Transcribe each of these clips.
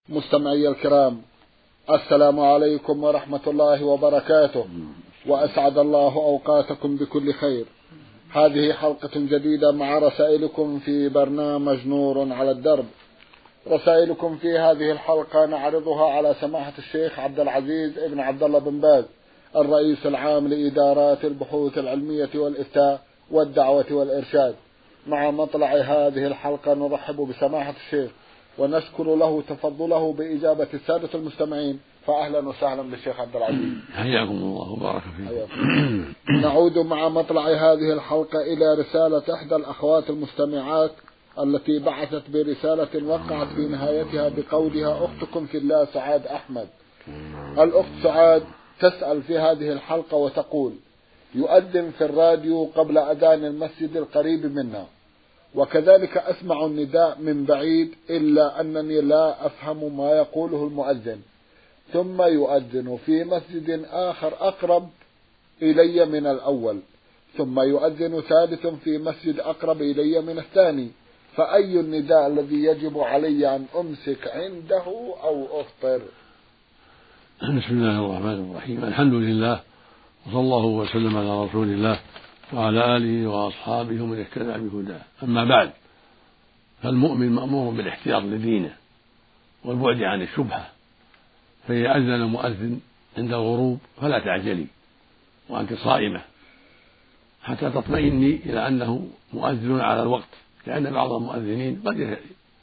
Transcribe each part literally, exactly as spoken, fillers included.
مستمعي الكرام، السلام عليكم ورحمة الله وبركاته، وأسعد الله أوقاتكم بكل خير. هذه حلقة جديدة مع رسائلكم في برنامج نور على الدرب. رسائلكم في هذه الحلقة نعرضها على سماحة الشيخ عبد العزيز ابن عبد الله بن باز، الرئيس العام لإدارات البحوث العلمية والإفتاء والدعوة والإرشاد. مع مطلع هذه الحلقة نرحب بسماحة الشيخ ونشكر له تفضله بإجابة السادة المستمعين، فأهلا وسهلا بالشيخ عبد العزيز. حياكم الله وبارك فيكم. نعود مع مطلع هذه الحلقة إلى رسالة إحدى الأخوات المستمعات التي بعثت برسالة وقعت في نهايتها بقولها: أختكم في الله سعاد أحمد. الأخت سعاد تسأل في هذه الحلقة وتقول: يؤذن في الراديو قبل أذان المسجد القريب منا، وكذلك أسمع النداء من بعيد، إلا أنني لا أفهم ما يقوله المؤذن، ثم يؤذن في مسجد آخر أقرب إلي من الأول، ثم يؤذن ثالث في مسجد أقرب إلي من الثاني، فأي النداء الذي يجب علي أن أمسك عنده أو أفطر؟ بسم الله الرحمن الرحيم. الحمد لله، وصلى الله وسلم على رسول الله وعلى آله وأصحابه ومن اهتدى بهداه. أما بعد، فالمؤمن مأمور بالاحتياط لدينه والبعد عن الشبهة، فإذا أذن المؤذن عند الغروب فلا تعجلي وأنت صائمة حتى تطمئني إلى أنه مؤذن على الوقت، لأن بعض المؤذنين قد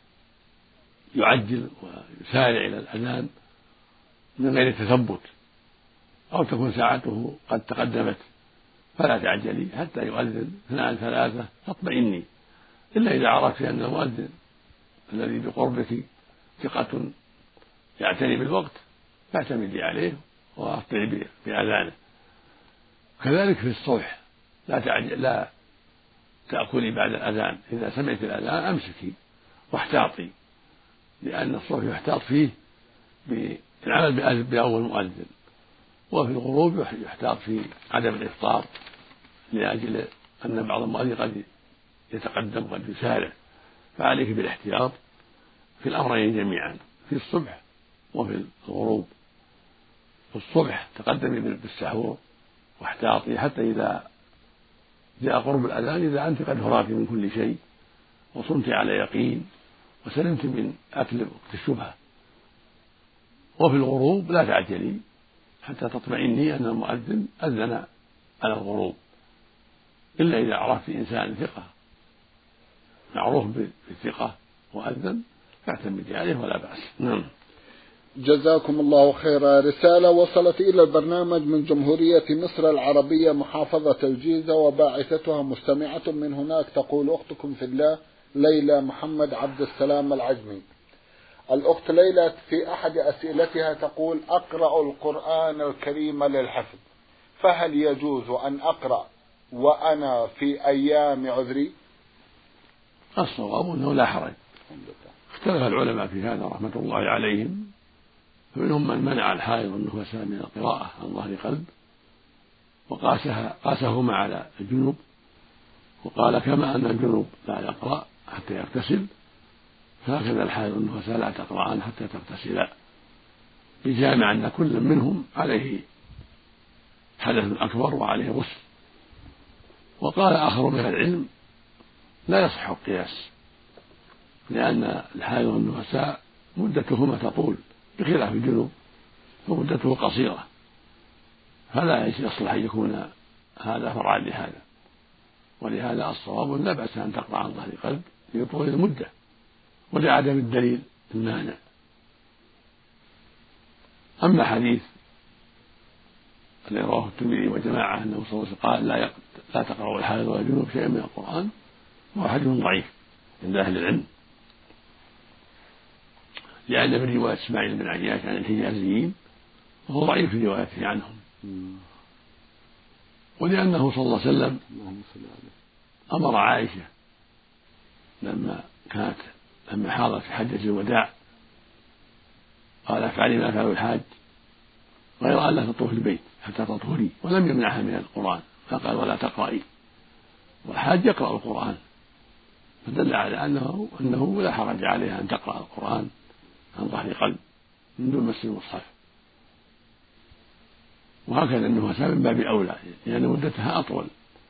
يعجل ويسارع إلى الأذان من غير تثبت، أو تكون ساعته قد تقدمت، فلا تعجلي حتى يؤذن اثنان ثلاثة تطمئني، إلا إذا عرفت أن المؤذن الذي بقربك ثقة يعتني بالوقت فاعتمدي عليه وأطيعي بأذانه. كذلك في الصبح لا تعجل، لا تأكلي بعد الأذان، إذا سمعت الأذان أمسكي واحتاطي، لأن الصبح يحتاط فيه بالعمل بأول مؤذن، وفي الغروب يحتاط في عدم الإفطار، لأجل أن بعض المؤذن قد يتقدم وقد يسارع، فعليك بالاحتياط في الأمرين جميعا، في الصبح وفي الغروب. في الصبح تقدمي بالسحور واحتاطي حتى إذا جاء قرب الأذان، إذا أنت قد فرغت من كل شيء وصمت على يقين وسلمت من أكل وقت الشبهة. وفي الغروب لا تعجلي حتى تطمئني أن المؤذن أذن على الغروب، إلا إذا عرفت إنسان ثقة معروف بالثقة وأذن فاعتمدي عليه ولا بأس. نعم. جزاكم الله خيرا. رسالة وصلت إلى البرنامج من جمهورية مصر العربية محافظة الجيزة، وباعثتها مستمعة من هناك، تقول: أختكم في الله ليلى محمد عبد السلام العجمي. الأخت ليلى في أحد أسئلتها تقول: أقرأ القرآن الكريم للحفظ، فهل يجوز أن أقرأ وأنا في أيام عذري؟ الصواب أنه لا حرج. اختلف العلماء في هذا رحمة الله عليهم، فمنهم من منع الحائض والنفساء من القراءة عن ظهر قلب، وقاسها قاسهما على الجنوب، وقال كما أن الجنوب لا يقرأ حتى يغتسل، فهكذا الحائض والنفساء لا تقرأان حتى تغتسلا، بجامع أن كل منهم عليه حدث أكبر وعليه غسل. وقال آخر من العلم: لا يصح القياس، لأن الحائض والنفساء مدتهما تطول بخلاف الجنوب فمدته قصيرة، فلا يصلح أن يكون هذا فرعا لهذا. ولهذا الصواب لا بأس أن تقرأ عن ظهر قلب لطول المدة ولعدم الدليل المانع. أما حديث الذي رواه الترمذي وجماعة أنه صلى الله عليه وسلم قال: لا لا تقرأوا الحائض ولا الجنوب شيئا من القرآن، وهو حديث ضعيف عند أهل العلم، لأن من رواية إسماعيل بن عياش عن الحجازيين وهو ضعيف في روايته عنهم، ولأنه صلى الله عليه وسلم أمر عائشة لما كانت لما حاضت في حجة الوداع قال: افعلي ما فعل الحاج غير أن لا تطوف البيت حتى تطهري، ولم يمنعها من القرآن، فقال: ولا تقرأي، والحاج يقرأ القرآن، فدل على أنه أنه لا حرج عليها أن تقرأ القرآن عن ظهر قلب من دون مس المصحف، وهكذا النفساء من باب أولى لأن مدتها أطول،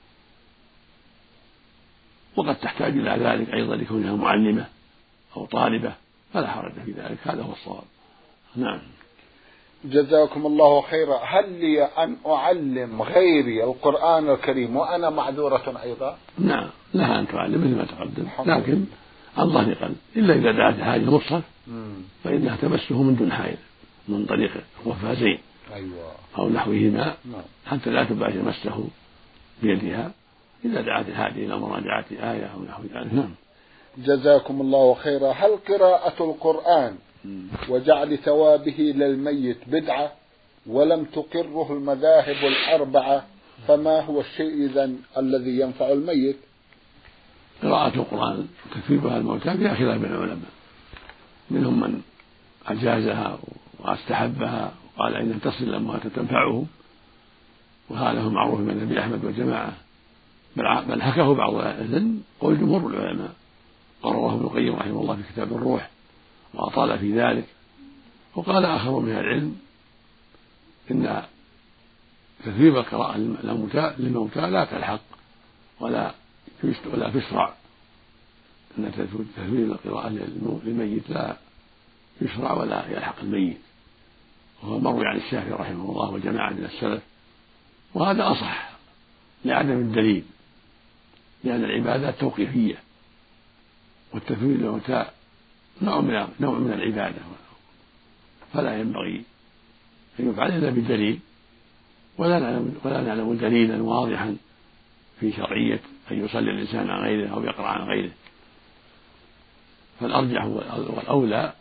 وقد تحتاج إلى ذلك أيضا لكونها معلمة أو طالبة، فلا حرج في ذلك، هذا هو الصواب. نعم. جزاكم الله خيرا. هل لي أن أعلم غيري القرآن الكريم وأنا معذورة أيضا؟ نعم، لها أن تعلم مثل ما تقدم، لكن عن ظهر قلب، إلا إذا دعت حاجة مصحف فإنها تمسه من دون حائل من طريق القفازين أيوة. أو نحوهما حتى لا تباشر مسه بيدها إذا دعت الحاجة إلى مراجعة آية أو نحو ذلك. نعم. جزاكم الله خيرا. هل قراءة القرآن وجعل ثوابه للميت بدعة ولم تقره المذاهب الأربعة، فما هو الشيء إذن الذي ينفع الميت؟ قراءة القرآن وتثويبها الموتى فيها خلاف بين العلماء، منهم من أجازها واستحبها وقال إنها تصل الأموات تنفعهم، وهذا هو معروف من النبي أحمد والجماعة، بل حكاه بعض العلم والجمهور العلماء قرره ابن القيم رحمه الله في كتاب الروح وأطال في ذلك. وقال آخر من العلم إن تثويب القراءة للموتى لا تلحق ولا ولا تشرع، أن تثويب القراءة للميت لا يشرع ولا يلحق الميت، وهو مروي عن الشافعي رحمه الله وجماعة من السلف، وهذا أصح لعدم الدليل، لأن العبادات توقيفية والتثويب للموتى نوع من نوع من العبادة، فلا ينبغي أن يفعل إلا بدليل، ولا نعلم ولا نعلم دليلا واضحا في شرعية أن يصلي الإنسان عن غيره أو يقرأ عن غيره، فالأرجح والأولى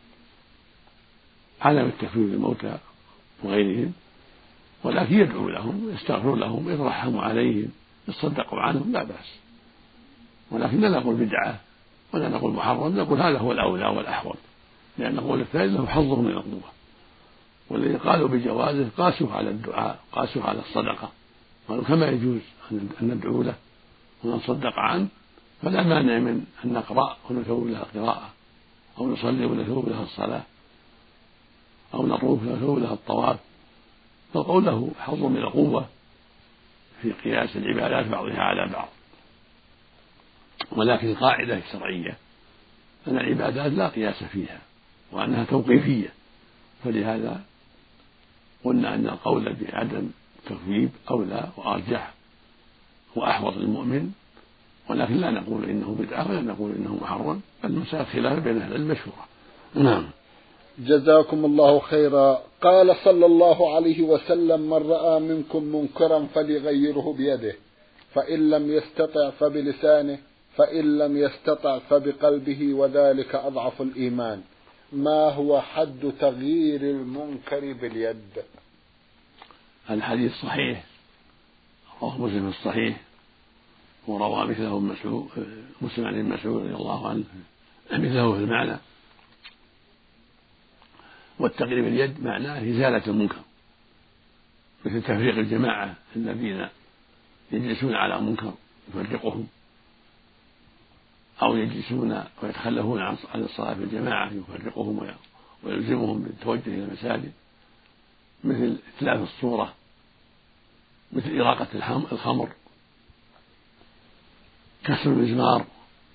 عدم التكفير بالموتى وغيرهم، ولكن يدعو لهم يستغفر لهم يترحم عليهم يتصدقوا عنهم لا بأس، ولكن لا نقول بدعة ولا نقول محرم، نقول هذا هو الأولى والأحوط، لأن قول الثالث له حظه من القوة، والذين قالوا بجوازه قاسوه على الدعاء قاسوه على الصدقة، قالوا كما يجوز أن ندعو له ونصدق عنه فلا مانع من أن نقرأ ونثوب له القراءة أو نصلي ونثوب له الصلاة أو نطوف ونثوب له الطواف، فالقول له حظ من القوة في قياس العبادات بعضها على بعض، ولكن القاعدة الشرعية أن العبادات لا قياس فيها وأنها توقيفية، فلهذا قلنا أن القول بعدم التثويب أولى وأرجح وأحوط للمؤمن، ولكن لا نقول إنه بدعة ولا نقول إنه محرم، المسألة خلاف بين أهل العلم مشهورة. نعم. جزاكم الله خيرا. قال صلى الله عليه وسلم: من رأى منكم منكرا فليغيره بيده، فإن لم يستطع فبلسانه، فإن لم يستطع فبقلبه، وذلك أضعف الإيمان. ما هو حد تغيير المنكر باليد؟ الحديث صحيح، رواه مسلم في الصحيح، وروى مثله مسعود مسلم عن مسعود رضي الله عنه مثله في المعنى. والتغيير باليد معناه إزالة المنكر، مثل تفريق الجماعة الذين يجلسون على منكر يفرقهم، أو يجلسون ويتخلفون عن الصلاة في الجماعة يفرقهم ويلزمهم بالتوجه إلى المساجد، مثل إتلاف الصورة، مثل إراقة الخمر، كسر المزمار،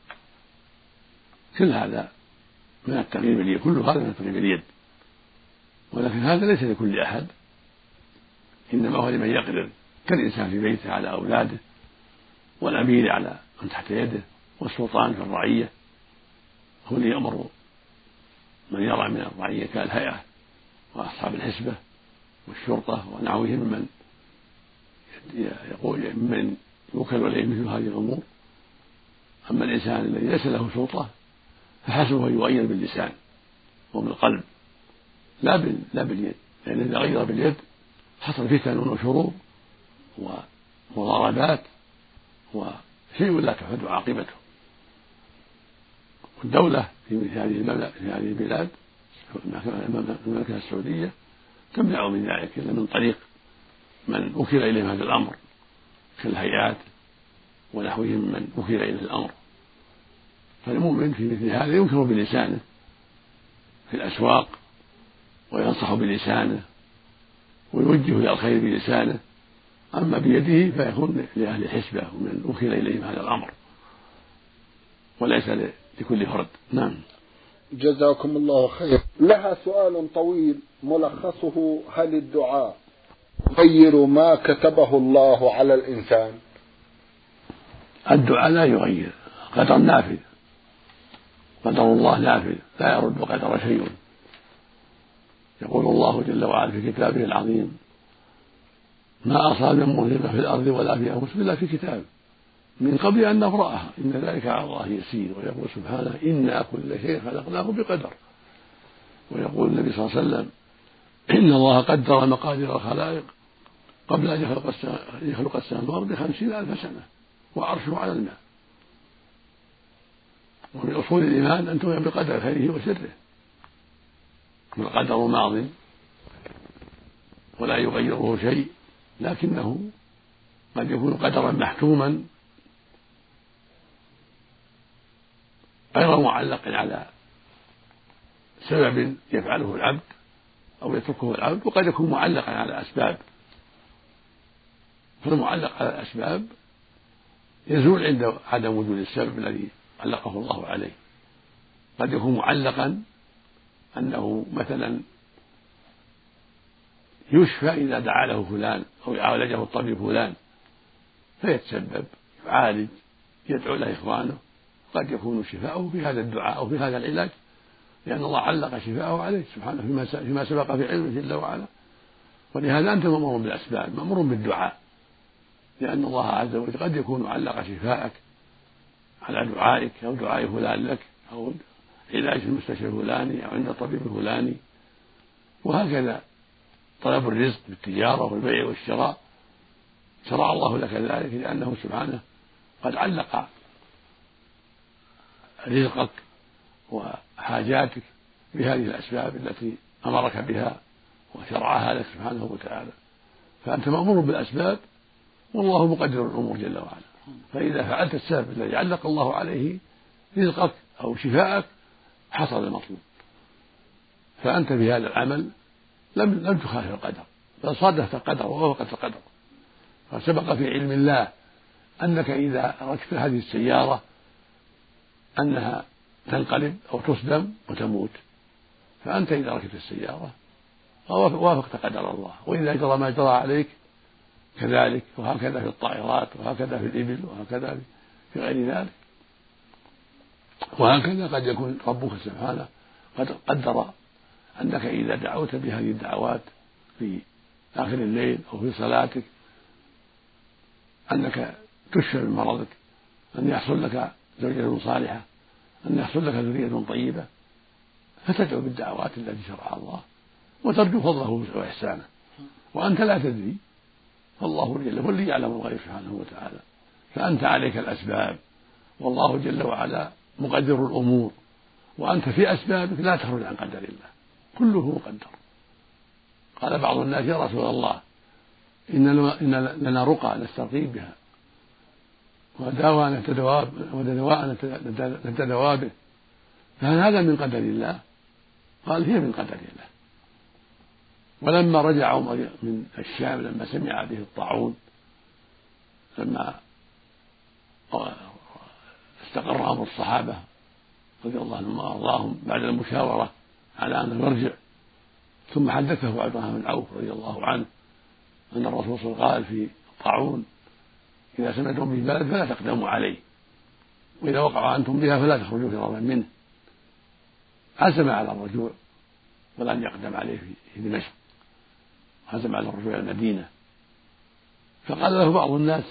كل هذا من التغيير باليد، كل هذا من التغيير باليد، ولكن هذا ليس لكل أحد، إنما هو لمن يقدر، كالإنسان في بيته على أولاده، والأمير على من تحت يده، والسلطان في الرعية هو اللي يأمر من يرى من الرعية كالهيئة وأصحاب الحسبة والشرطة ونحوهم ممن يقول ممن يوكل إليه مثل هذه الأمور. أما الإنسان الذي ليس له سلطة فحسبه أن يغير باللسان وبالقلب لا بال لا باليد، لأن إذا غير باليد حصل فتن وشرور ومضاربات وشيء لا تحمد عاقبته. والدولة في مثل هذه في هذه البلاد المملكة السعودية تمنع من ذلك إلا من طريق من وكل إليهم هذا الأمر كالهيئات ونحوهم من وكل إليه الأمر. فالمؤمن في مثل هذا ينكر بلسانه في الأسواق وينصح بلسانه ويوجه إلى الخير بلسانه، أما بيده فيكون لأهل الحسبة ومن وكل إليهم هذا الأمر وليس لكل فرد. نعم. جزاكم الله خير. لها سؤال طويل ملخصه: هل الدعاء يغير ما كتبه الله على الإنسان؟ الدعاء لا يغير، قدر نافذ، قدر الله نافذ لا يرد قدر شيء. يقول الله جل وعلا في كتابه العظيم: ما أصاب من مصيبة في الأرض ولا في أنفسكم إلا في كتاب من قبل أن نبرأها إن ذلك على الله يسير. ويقول سبحانه: إنا كل شيء خلقناه بقدر. ويقول النبي صلى الله عليه وسلم: إن الله قدر مقادير الخلائق قبل أن يخلق السماوات بخمسين ألف سنة وعرشه على الماء. ومن أصول الإيمان أن تؤمن بقدر خيره وشره، والقدر ماض ولا يغيره شيء، لكنه قد يكون قدرا محتوما غير معلق على سبب يفعله العبد أو يتركه العبد، وقد يكون معلقا على أسباب، فالمعلق على الأسباب يزول عند عدم وجود السبب الذي علقه الله عليه. قد يكون معلقا أنه مثلا يشفى إذا دعا له فلان أو يعالجه الطبيب فلان فيتسبب يعالج يدعو له إخوانه، قد يكون شفاؤه في هذا الدعاء أو في هذا العلاج، لأن الله علق شفاءه عليه سبحانه فيما سبق في علمه جل وعلا. ولهذا أنت مأمور بالأسباب، مأمور بالدعاء، لأن الله عز وجل قد يكون علق شفاءك على دعائك أو دعاء فلان لك أو علاج في المستشفى الفلاني أو عند الطبيب الفلاني. وهكذا طلب الرزق بالتجارة والبيع والشراء شرع الله لك ذلك، لأنه سبحانه قد علق رزقك وحاجاتك بهذه الأسباب التي أمرك بها وشرعها لك سبحانه وتعالى. فأنت مأمور بالأسباب والله مقدر الأمور جل وعلا. فإذا فعلت السبب الذي علق الله عليه رزقك أو شفاءك حصل المطلوب، فأنت في هذا العمل لم لم تخالف القدر، بل صادفت القدر ووافقت القدر. فسبق في علم الله أنك إذا ركبت هذه السيارة أنها تنقلب أو تصدم وتموت، فأنت إذا ركبت السيارة وافقت قدر الله، وإذا جرى ما جرى عليك كذلك، وهكذا في الطائرات وهكذا في الإبل وهكذا في غير ذلك. وهكذا قد يكون ربك سبحانه قد قدر أنك إذا دعوت بهذه الدعوات في آخر الليل أو في صلاتك أنك تشفى من مرضك، أن يحصل لك زوجة صالحة، أن يحصل لك ذرية طيبة، فتدعو بالدعوات التي شرعها الله وترجو فضله وإحسانه، وأنت لا تدري، فالله جل هو الذي يعلم الغيب سبحانه وتعالى. فأنت عليك الأسباب والله جل وعلا مقدر الأمور، وأنت في أسبابك لا تخرج عن قدر الله، كله مقدر. قال بعض الناس: يا رسول الله إن لنا رقى نسترقي بها ودواء نتداوى به، فهل هذا من قدر الله؟ قال: هي من قدر الله. ولما رجع عمر من الشام لما سمع به الطاعون، لما استقر أمر الصحابة رضي الله عنهم وأرضاهم بعد المشاورة على أنه يرجع، ثم حدثه عبد الرحمن بن عوف رضي الله عنه أن الرسول صلى الله عليه وسلم قال في الطاعون: إذا سمعتم به بلد فلا تقدموا عليه، وإذا وقع أنتم بها فلا تخرجوا فرارا منه. عزم على الرجوع ولن يقدم عليه في دمشق، عزم على الرجوع إلى المدينة. فقال له بعض الناس: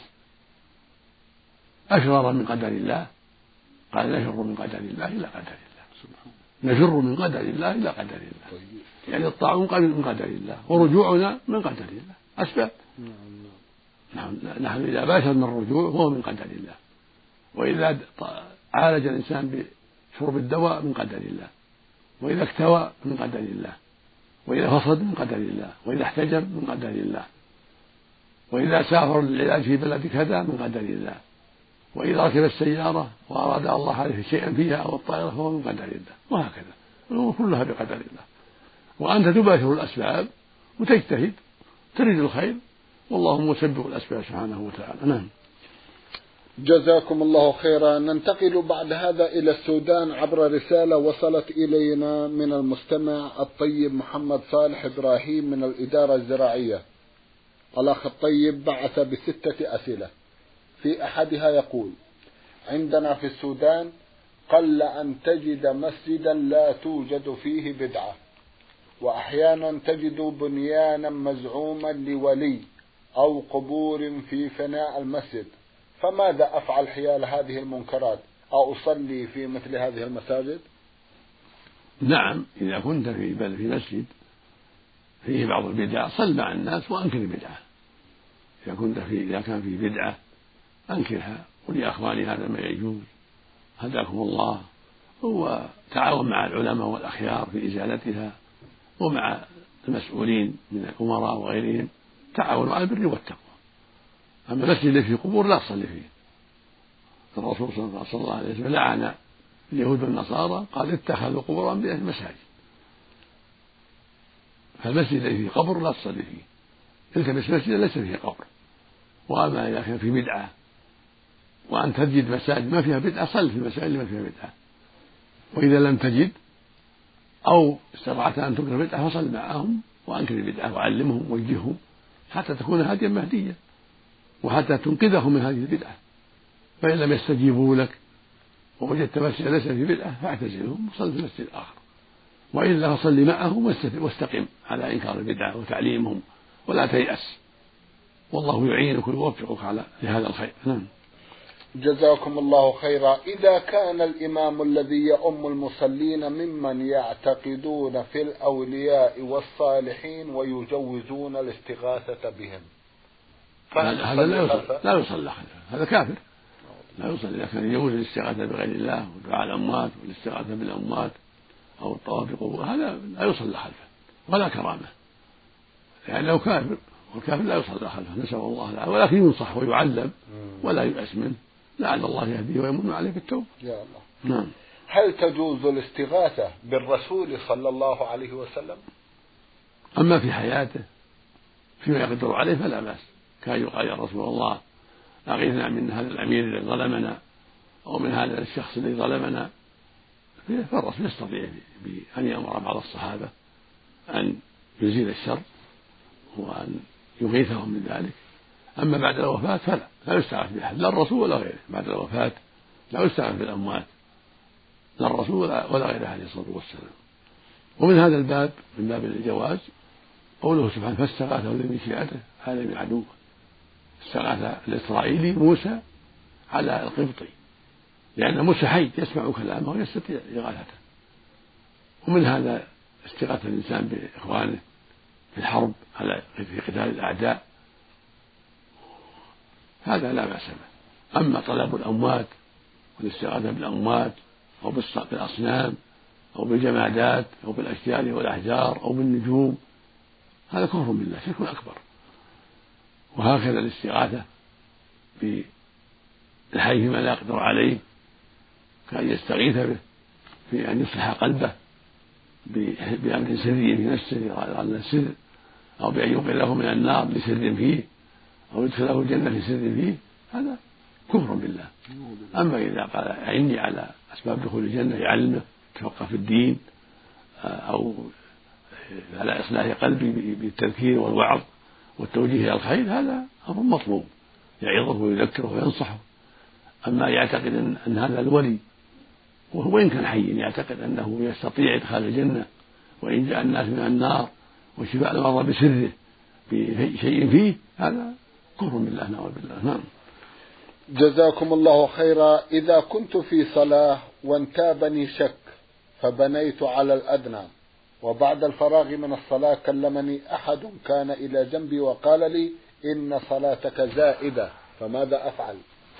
أشرر من قدر الله؟ قال: نشر من قدر الله إلى قدر الله، نشر من قدر الله إلى قدر الله. يعني الطاعون قال من قدر الله، ورجوعنا من قدر الله، أسباب. نعم، نحن إذا باشرنا الرجوع هو من قدر الله، وإذا عالج الإنسان بشرب الدواء من قدر الله، وإذا اكتوى من قدر الله، وإذا فصد من قدر الله، وإذا احتجب من قدر الله، وإذا سافر للعلاج في بلد كذا من قدر الله، وإذا ركب السيارة وأراد الله عليه شيئا فيها أو الطائرة فهو من قدر الله، وهكذا. الأمور كلها بقدر الله، وأنت تباشر الأسباب وتجتهد تريد الخير، والله مسبب الأسباب سبحانه وتعالى. نعم. جزاكم الله خيرا. ننتقل بعد هذا إلى السودان عبر رسالة وصلت إلينا من المستمع الطيب محمد صالح إبراهيم من الإدارة الزراعية. الأخ الطيب بعث بستة أسئلة، في أحدها يقول: عندنا في السودان قل أن تجد مسجدا لا توجد فيه بدعة، وأحيانا تجد بنيانا مزعوما لولي أو قبور في فناء المسجد، فماذا أفعل حيال هذه المنكرات؟ أو أصلي في مثل هذه المساجد؟ نعم، إذا كنت في بل في مسجد فيه بعض البدع صل مع الناس وأنكر البدعة. إذا كنت في إذا كان في بدعة أنكرها، قل يا أخواني هذا ما يجوز، هداكم الله، وتعاون مع العلماء والأخيار في إزالتها، ومع المسؤولين من الأمراء وغيرهم تعاونوا على البر والتقوى. أما المسجد اللي فيه قبور لا تصلي فيه. الرسول صلى الله عليه وسلم لعن اليهود والنصارى، قال اتخذوا قبور أنبيائهم مساجد. فالمسجد الذي فيه قبر لا تصلي فيه، التمس مسجدا ليس فيه قبر. وأما إذا كان في بدعة وأن تجد مساجد ما فيها بدعة صل في المساجد اللي ما فيها بدعة، وإذا لم تجد أو استطعت أن تنكر بدعة فصل معهم وأنكر البدعة وعلمهم ووجههم حتى تكون هاديا مهديا، وحتى تنقذهم من هذه البدعة. فإن لم يستجيبوا لك ووجدت مسجدا ليس فيه بدعة فاعتزلهم وصل في مسجد آخر، وإلا فصل معهم واستقم على إنكار البدعة وتعليمهم ولا تيأس، والله يعينك ويوفقك على لهذا الخير. نعم. جزاكم الله خيرا. إذا كان الإمام الذي يؤم المصلين ممن يعتقدون في الأولياء والصالحين ويجوزون الاستغاثة بهم، هذا لا يصلى لا يصلى خلفه، هذا كافر لا يصلي. إذا كان يجوز الاستغاثة بغير الله ودعاء الأموات والاستغاثة بالأموات أو الطواف بقبور، هذا لا يصلى خلفه ولا كرامة، لأنه كافر، والكافر لا يصلى خلفه، نسأل الله العافية. ولكن ينصح ويعلم ولا ييأس منه، لعل الله يهديه ويمن عليه بالتوبة. يا الله. نعم. هل تجوز الاستغاثة بالرسول صلى الله عليه وسلم؟ أما في حياته فيما يقدر عليه فلا بأس، كان يقال يا رسول الله أغيثنا من هذا الأمير الذي ظلمنا أو من هذا الشخص الذي ظلمنا، فالرسول يستطيع بأن يأمر بعض الصحابة أن يزيل الشر وأن يغيثهم من ذلك. أما بعد الوفاة فلا لا يستغاث بأحد، لا الرسول ولا غيره. بعد الوفاة لا يستغاث بالأموات، لا الرسول ولا غيره عليه الصلاة والسلام. ومن هذا الباب من باب الجواز قوله سبحانه: فاستغاثه الذي من شيعته على من عدوه. استغاث الإسرائيلي موسى على القبطي، لأن موسى حي يسمع كلامه ويستطيع إغاثته. ومن هذا استغاثة الإنسان بإخوانه في الحرب على في قتال الأعداء، هذا لا بأس به. أما طلب الأموات والاستغاثة بالأموات أو بالأصنام أو بالجمادات أو بالأشجار والأحجار أو بالنجوم، هذا كفر بالله، شرك أكبر. وهكذا الاستغاثة بالحي فيما لا يقدر عليه، كأن يستغيث به في أن يصلح قلبه بأمر سري في نفسه على السر، أو بأن ينقذه من النار لسر فيه، أو يدخله الجنة لسر فيه، هذا كفر بالله. أما إذا قال أعني على أسباب دخول الجنة يعلمه يتفقه في الدين، أو على إصلاح قلبي بالتذكير والوعظ والتوجيه إلى الخير، هذا أمر مطلوب، يعظه ويذكره وينصحه. أما يعتقد أن هذا الولي وهو إن كان حي يعتقد أنه يستطيع إدخال الجنة وإنجاء الناس من النار وشفاء المرضى بسره بشيء فيه، هذا كفر بالله نعوذ بالله. نعم. جزاكم الله خيرا. إذا كنت في صلاة وانتابني شك فبنيت على الأدنى، وبعد الفراغ من الصلاة كلمني أحد كان إلى جنبي وقال لي إن صلاتك زائدة، فماذا أفعل؟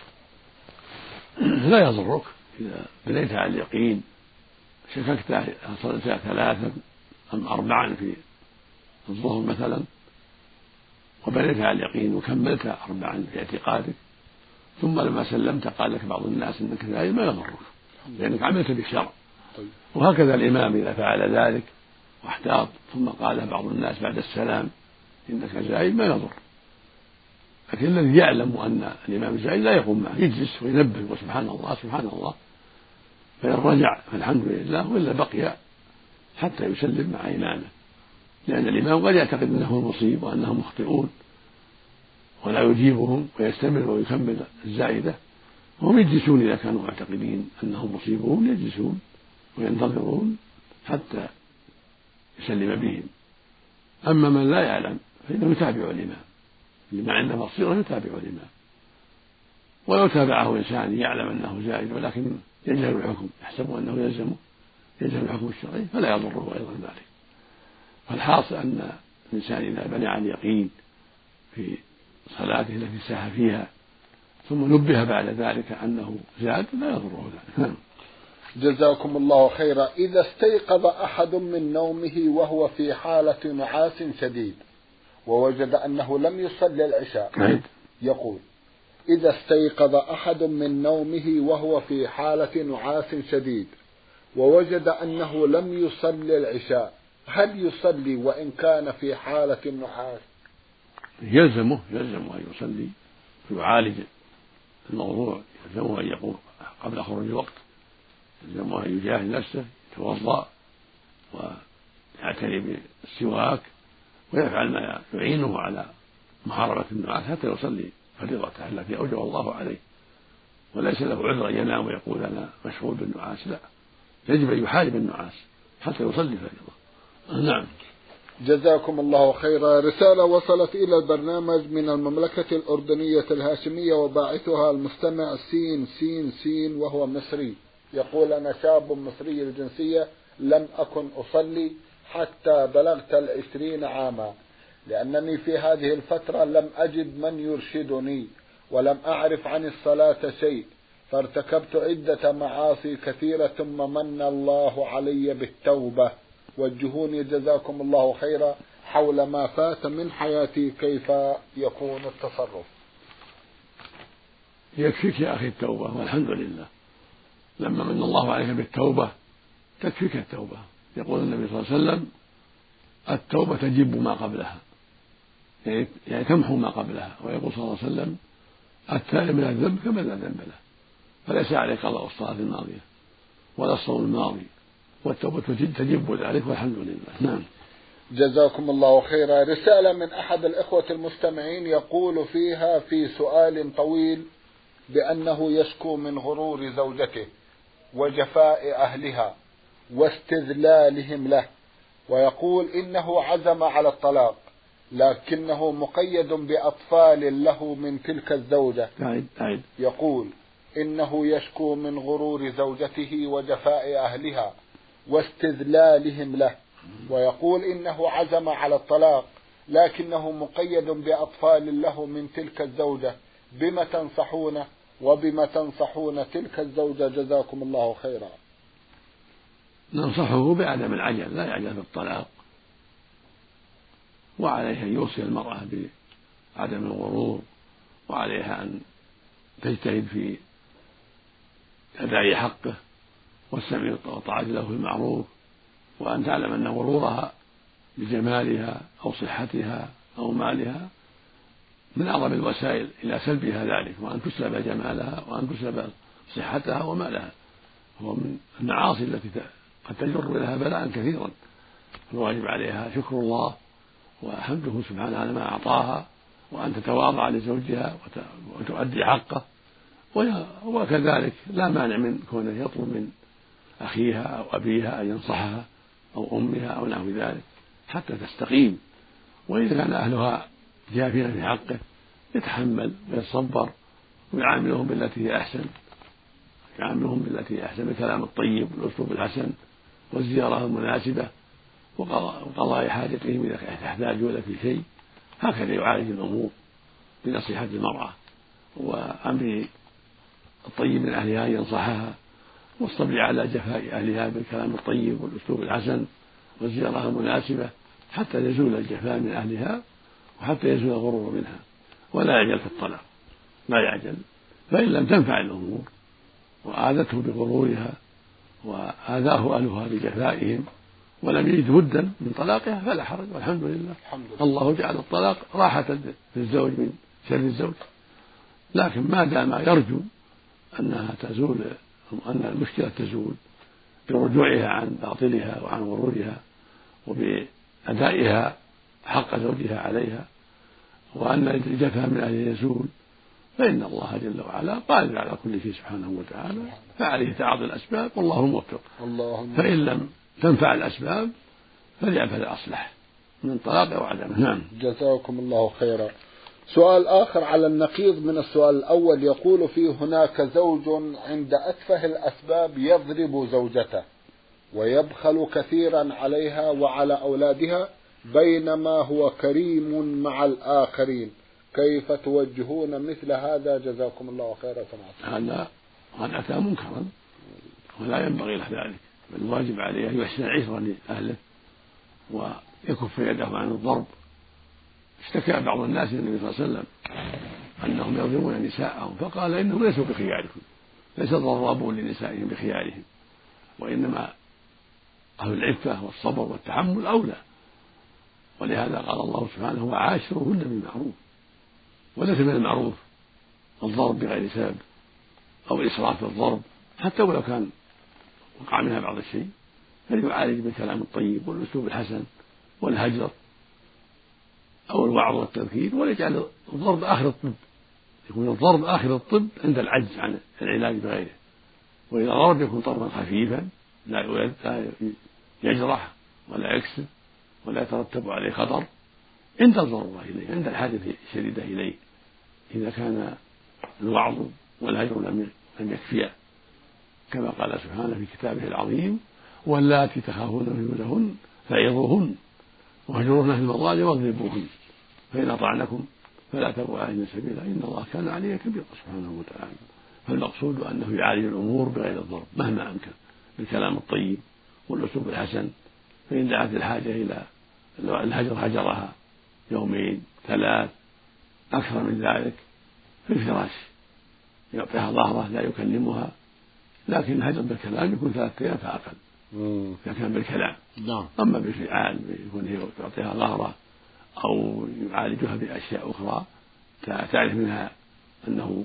لا يضرك إذا بنيت على اليقين، شككت هل صليت ثلاثا أم أربعا في الظهر مثلا، وبنيت على اليقين وكملت أربعا في اعتقادك، ثم لما سلمت قال لك بعض الناس إنك ذلك، ما يضرك لأنك عملت بالشرع. وهكذا الإمام إذا فعل ذلك واحتاط ثم قال بعض الناس بعد السلام إنك زائد ما يضر، لكن الذي يعلم أن الإمام زائد لا يقوم معه، يجلس وينبه وسبحان الله سبحان الله، فإن رجع فالحمد لله، وإلا بقي حتى يسلم مع إمامه، لأن الإمام قد يعتقد أنه المصيب وأنهم مخطئون ولا يجيبهم ويستمر ويكمل الزائدة، وهم يجلسون إذا كانوا معتقدين أنهم مصيبون، يجلسون وينتظرون حتى يسلم بهم. أما من لا يعلم فإنه يتابع الإمام، لما عنده بصيرة يتابع الإمام، ولو تابعه إنسان يعلم أنه زائد ولكن يجهل الحكم يحسب أنه يلزمه يجهل الحكم الشرعي فلا يضره أيضا ذلك. فالحاصل أن الإنسان إذا بنى عن يقين في صلاته التي ساها فيها ثم نبه بعد ذلك أنه زاد لا يضره ذلك. جزاكم الله خيرا. إذا استيقظ أحد من نومه وهو في حالة نعاس شديد ووجد أنه لم يصلي العشاء، يقول: إذا استيقظ أحد من نومه وهو في حالة نعاس شديد ووجد أنه لم يصلي العشاء، هل يصلي وإن كان في حالة النعاس؟ يلزمه يلزمه أن يصلي ويعالج الموضوع، يلزمه أن يقوم قبل خروج الوقت، يلزمه أن يجاهد نفسه، يتوضأ ويعتني بالسواك ويفعل ما يعينه على محاربة النعاس حتى يصلي فريضته التي أوجب الله عليه، وليس له عذر أن ينام ويقول أنا مشغول بالنعاس، لا، يجب أن يحارب النعاس حتى يصلي فريضة. نعم. جزاكم الله خيرا. رسالة وصلت إلى البرنامج من المملكة الأردنية الهاشمية وباعثها المستمع سين سين سين وهو مصري، يقول: أنا شاب مصري الجنسية، لم أكن أصلي حتى بلغت العشرين عاما، لأنني في هذه الفترة لم أجد من يرشدني ولم أعرف عن الصلاة شيء، فارتكبت عدة معاصي كثيرة ثم من الله علي بالتوبة، وجهوني جزاكم الله خيرا حول ما فات من حياتي، كيف يكون التصرف؟ يكفيك يا أخي التوبة والحمد لله، لما من الله عليك بالتوبة تكفيك التوبة. يقول النبي صلى الله عليه وسلم: التوبة تجب ما قبلها، يعني تمحو ما قبلها. ويقول صلى الله عليه وسلم: التائب من الذنب كما لا ذنب له، فليس عليك قضاء الصلاة الماضية ولا الصوم الماضي، والتوبة تجب ذلك والحمد لله. نعم. جزاكم الله خيرا. رسالة من أحد الإخوة المستمعين يقول فيها في سؤال طويل بأنه يشكو من غرور زوجته وجفاء أهلها واستذلالهم له، ويقول إنه عزم على الطلاق لكنه مقيد بأطفال له من تلك الزوجة. يقول إنه يشكو من غرور زوجته وجفاء أهلها واستذلالهم له، ويقول إنه عزم على الطلاق لكنه مقيد بأطفال له من تلك الزوجة، بما تنصحونه وبما تنصحون تلك الزوجة جزاكم الله خيرا؟ ننصحه بعدم العجل، لا يعجل بالطلاق، وعليها أن يوصي المرأة بعدم الغرور، وعليها أن تجتهد في أداء حقه والسمع والطاعة له في المعروف، وأن تعلم أن غرورها بجمالها أو صحتها أو مالها من أعظم الوسائل إلى سلبها ذلك، وأن تسلب جمالها وأن تسلب صحتها ومالها، هو من المعاصي التي قد تجر لها بلاء كثيرا. الواجب عليها شكر الله وحمده سبحانه على ما أعطاها، وأن تتواضع لزوجها وتؤدي حقه، وكذلك لا مانع من كونه يطلب من أخيها أو أبيها أن ينصحها أو أمها أو نحو ذلك حتى تستقيم. وإذا كان أهلها جافين في حقه يتحمل ويتصبر ويعاملهم بالتي هي أحسن، يعاملهم بالتي هي أحسن بالكلام الطيب والأسلوب الحسن والزيارة المناسبة وقضاء حاجتهم إذا احتاجوا لك في شيء. هكذا يعالج الأمور بنصيحة المرأة وأمر الطيب من أهلها أن ينصحها، والصبر على جفاء أهلها بالكلام الطيب والأسلوب الحسن والزيارة المناسبة حتى يزول الجفاء من أهلها وحتى يزول الغرور منها، ولا يعجل في الطلاق، لا يعجل، فإن لم تنفع الأمور وآذته بغرورها وآذاه أهلها بجفائهم ولم يجد بدا من طلاقها فلا حرج والحمد لله. الحمد لله. الله جعل الطلاق راحة للزوج من شر الزوج، لكن ما دام يرجو أنها تزول، أن المشكلة تزول برجوعها عن باطلها وعن غرورها وبأدائها حق زوجها عليها، وأن الجفا من أهله يزول، فإن الله جل وعلا قادر على كل شيء سبحانه وتعالى، فعليه تعاطي الأسباب والله موفق. فإن لم تنفع الأسباب فليعمل الأصلح من طلاق أو عدمه. نعم. جزاكم الله خيرا. سؤال آخر على النقيض من السؤال الأول، يقول فيه: هناك زوج عند أتفه الأسباب يضرب زوجته ويبخل كثيرا عليها وعلى أولادها بينما هو كريم مع الآخرين، كيف توجهون مثل هذا؟ جزاكم الله خيرا. هذا هذا أتى منكرا ولا ينبغي له ذلك، بل الواجب عليه أن يحسن العشرة لأهله ويكف يده عن الضرب. اشتكى بعض الناس للنبي صلى الله عليه وسلم أنهم يضربون نساءهم، فقال: إنهم ليسوا بخياركم، ليس الضرابون لنسائهم بخيارهم، وإنما أهل العفة والصبر والتحمل أولى. ولهذا قال الله سبحانه: وعاشروهن بالمعروف. وليس من المعروف الضرب بغير سبب أو الإسراف في الضرب، حتى ولو كان وقع منها بعض الشيء، فليعالج بالكلام الطيب والأسلوب الحسن والهجر أو الوعظ والتذكير، وليجعل الضرب آخر الطب، يكون الضرب آخر الطب عند العجز عن العلاج بغيره. وإذا ضرب يكون ضربا خفيفا لا يجرح ولا يكسر ولا يترتب عليه خطر عند الضرورة إليه، عند الحاجة الشديدة إليه، إذا كان الوعظ والهجر لم يكفيا، كما قال سبحانه في كتابه العظيم: واللاتي تخافون نشوزهن فعظوهن واهجروهن في المضاجع واضربوهن فإن أطعنكم فلا تبغوا عليهن سبيلا إن الله كان عليا كبيرا سبحانه وتعالى. فالمقصود أنه يعالج الأمور بغير الضرب مهما أمكن بالكلام الطيب والأسلوب الحسن، فإن دعت الحاجة إلى الهجر هجرها يومين ثلاث أكثر من ذلك في الفراش، يعطيها ظهره لا يكلمها، لكن الهجر بالكلام يكون ثلاثة أيام فأقل إذا كان بالكلام. أما بالفعال يكون يعطيها ظهره أو يعالجها بأشياء أخرى تعرف منها أنه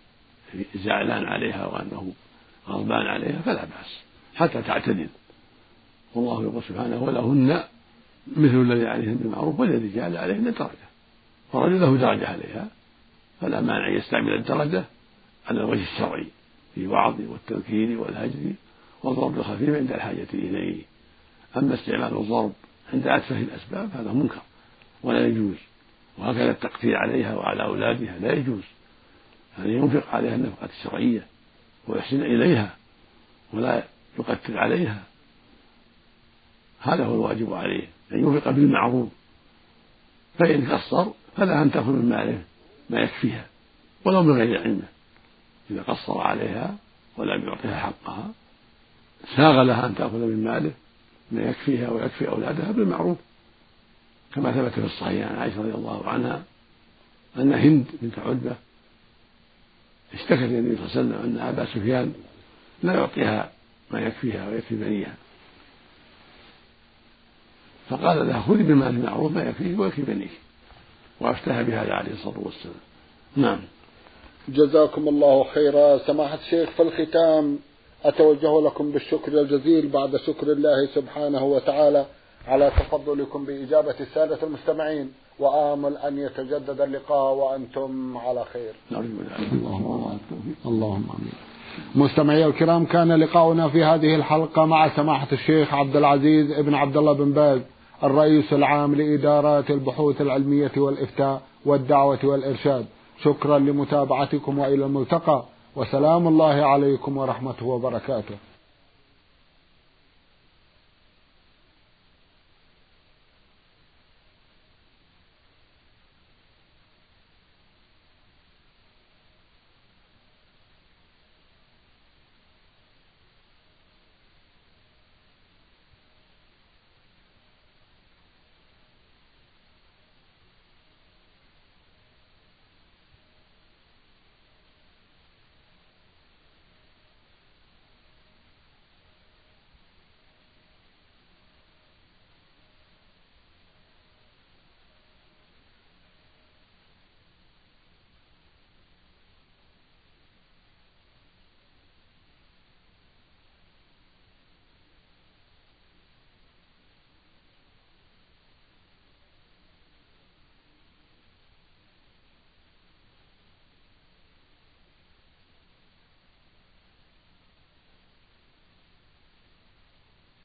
زعلان عليها وأنه غضبان عليها فلا بأس حتى تعتدل. والله يقول سبحانه: ولهن مثل الذي عليهن بالمعروف وللرجال عليهن درجة، فالرجل له درجة عليها، فلا مانع يستعمل الدرجة على الوجه الشرعي في الوعظ والتذكير والهجر والضرب الخفيف عند الحاجة إليه. أما استعمال الضرب عند أتفه الأسباب هذا منكر ولا يجوز، وهكذا التقتير عليها وعلى أولادها لا يجوز، يعني ينفق عليها النفقة الشرعية ويحسن إليها ولا يقتل عليها، هذا هو الواجب عليه، أن ينفق بالمعروف، فإن قصر فلا أن تأخذ من ماله ما يكفيها ولو من غير علمه. إذا قصر عليها ولم يعطيها حقها ساغ لها أن تأخذ من ماله ما يكفيها ويكفي أولادها بالمعروف، كما ثبت في الصحيح عن عائشة رضي الله عنها أن هند بنت عتبة اشتكت للنبي صلى الله عليه وسلم أن أبا سفيان لا يعطيها ما يكفيها ويكفي بنيها، فقال لها: خذي بالمال المعروف ما يكفيه ويكفي بنيك، وأفتاها بهذا عليه الصلاة والسلام. نعم. جزاكم الله خيرا. سماحة الشيخ، في الختام أتوجه لكم بالشكر الجزيل بعد شكر الله سبحانه وتعالى على تفضلكم بإجابة السادة المستمعين، وآمل أن يتجدد اللقاء وأنتم على خير. اللهم آمين. مستمعي الكرام، كان لقاؤنا في هذه الحلقة مع سماحة الشيخ عبد العزيز ابن عبد الله بن باز، الرئيس العام لإدارات البحوث العلمية والإفتاء والدعوة والإرشاد. شكرا لمتابعتكم وإلى الملتقى، وسلام الله عليكم ورحمته وبركاته.